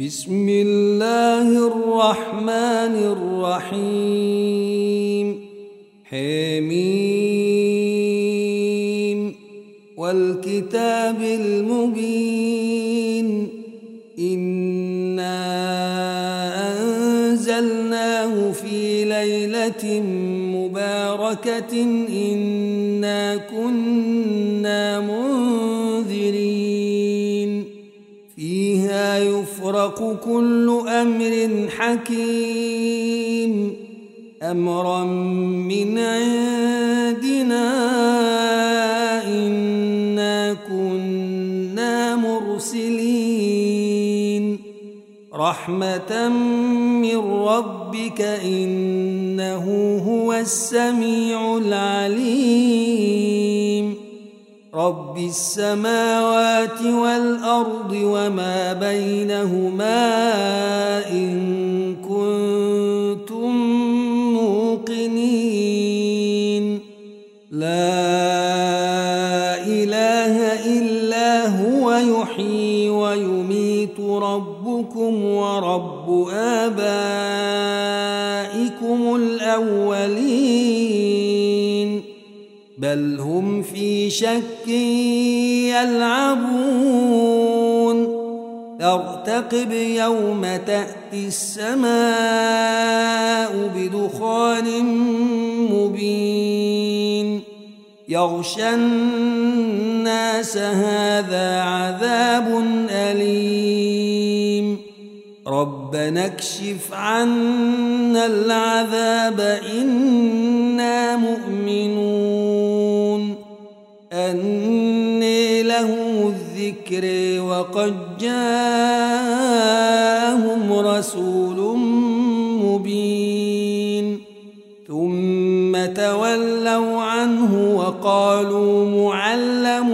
بسم الله الرحمن الرحيم حميم والكتاب المبين إنا أنزلناه في ليلة مباركة إنا كنا منذرين فيها يفرق كل أمر حكيم أمرا من عندنا إنا كنا مرسلين رحمة من ربك إنه هو السميع العليم رب السماوات والأرض وما بينهما إن كنتم موقنين لا إله إلا هو يحيي ويميت ربكم ورب آبائكم الأولين بل هم في شك يلعبون ارتقب يوم تأتي السماء بدخان مبين يغشى الناس هذا عذاب أليم ربنا اكشف عنا العذاب إنا مؤمنون أني لهم الذكر وقد جاءهم رسول مبين ثم تولوا عنه وقالوا معلم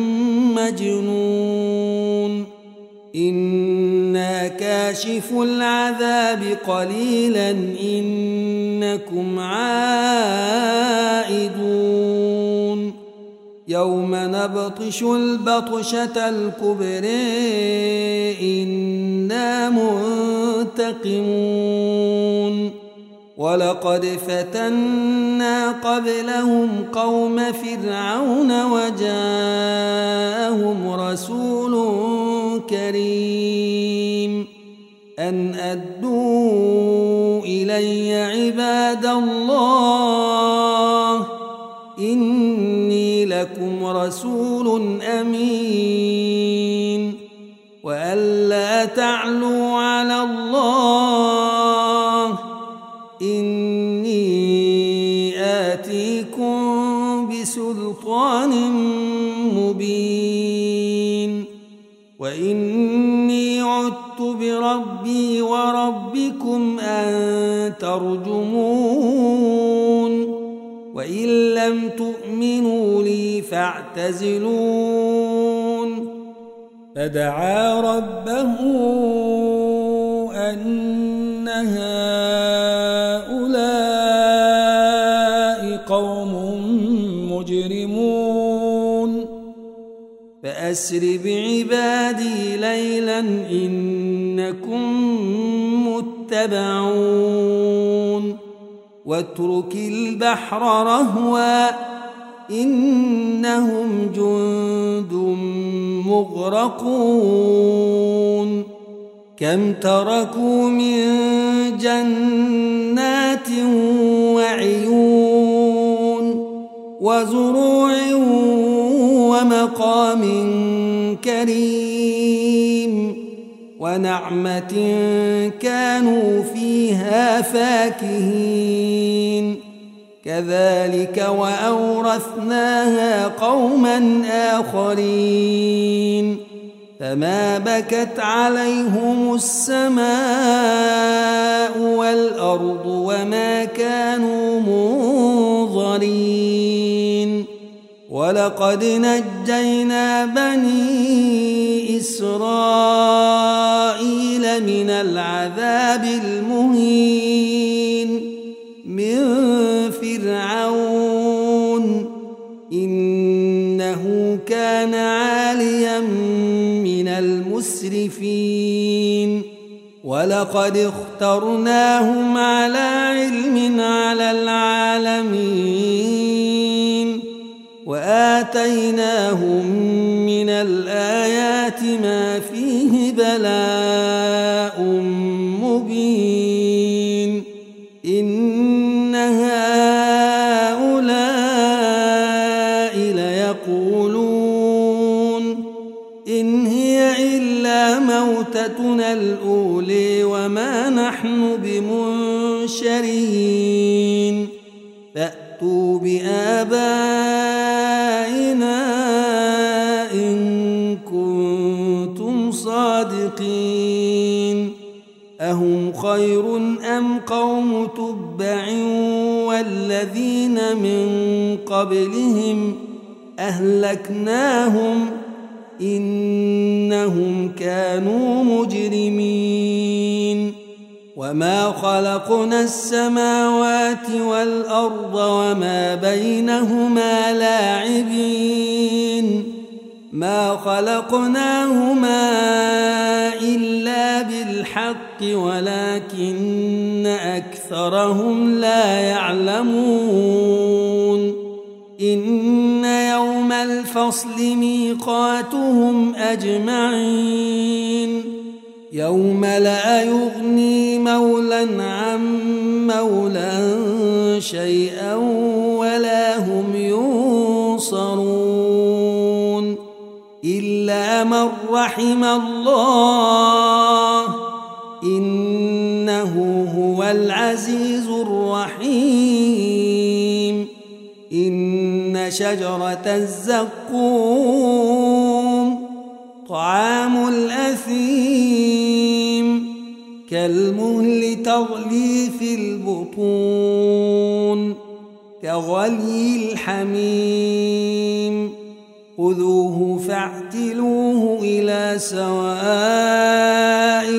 مجنون إنا كاشف العذاب قليلا إنكم عائدون يوم نبطش البطشة الكبرى إنا منتقمون ولقد فتنا قبلهم قوم فرعون وجاءهم رسول كريم أن أدوا إلي عباد الله إني لكم رسول أمين وأن لا تعلوا على الله إني آتيكم بسلطان مبين وإني عدت بربي وربكم أن ترجمون وإن لم تؤمنوا لي فاعتزلون فدعا ربه أن هؤلاء قوم مجرمون فأسر بعبادي ليلا إنكم متبعون واترك البحر رهوا إنهم جند مغرقون كم تركوا من جنات وعيون وزروع ومقام كريم ونعمة كانوا فيها فاكهين كذلك وأورثناها قوما آخرين فما بكت عليهم السماء والأرض وما كانوا منظرين ولقد نجينا بني إسرائيل من العذاب المهين من فرعون إنه كان عاليا من المسرفين ولقد اخترناهم على علم على العالمين وآتيناهم من الآيات ما فيه بلاء مبين إن هؤلاء ليقولون إن هي إلا موتتنا الأولى وما نحن بمنشرين فأتوا بآبائنا إن كنتم صادقين أهم خير أم قوم تبع والذين من قبلهم أهلكناهم إنهم كانوا مجرمين وما خلقنا السماوات والأرض وما بينهما لاعبين ما خلقناهما إلا بالحق ولكن أكثرهم لا يعلمون إن يوم الفصل ميقاتهم أجمعين يوم لا يغني مولى عن مولى شيئا ولا هم ينصرون إلا من رحم الله إنه هو العزيز الرحيم إن شجرة الزقوم طعام الأثيم كالمهل تغلي في البطون كغلي الحميم خذوه فاعتلوه إلى سواء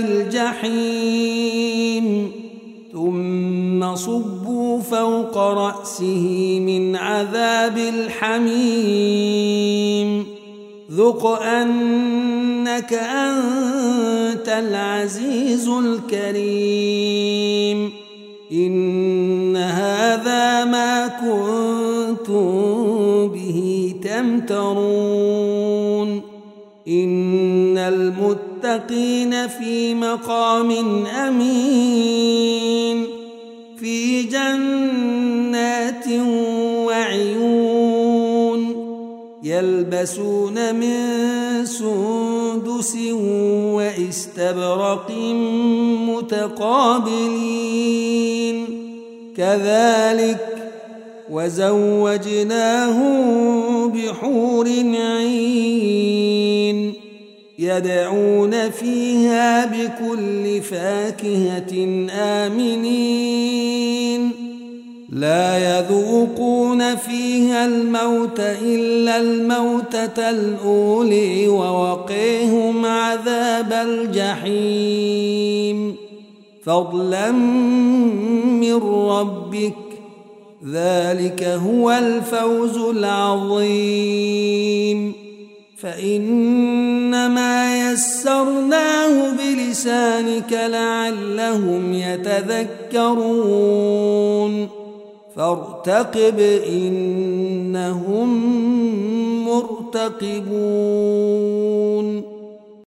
الجحيم ثم صبوا فوق رأسه من عذاب الحميم ذق أنك أنت العزيز الكريم إن هذا ما كنتم به تمترون إن المتقين في مقام أمين في جنات وعيون يلبسون من سندس واستبرق متقابلين كذلك وزوجناهم بحور عين يدعون فيها بكل فاكهة آمنين لا يذوقون فيها الموت إلا الموتة الأولى ووقيهم عذاب الجحيم فضلا من ربك ذلك هو الفوز العظيم فإنما يسرناه بلسانك لعلهم يتذكرون فارتقب إنهم مرتقبون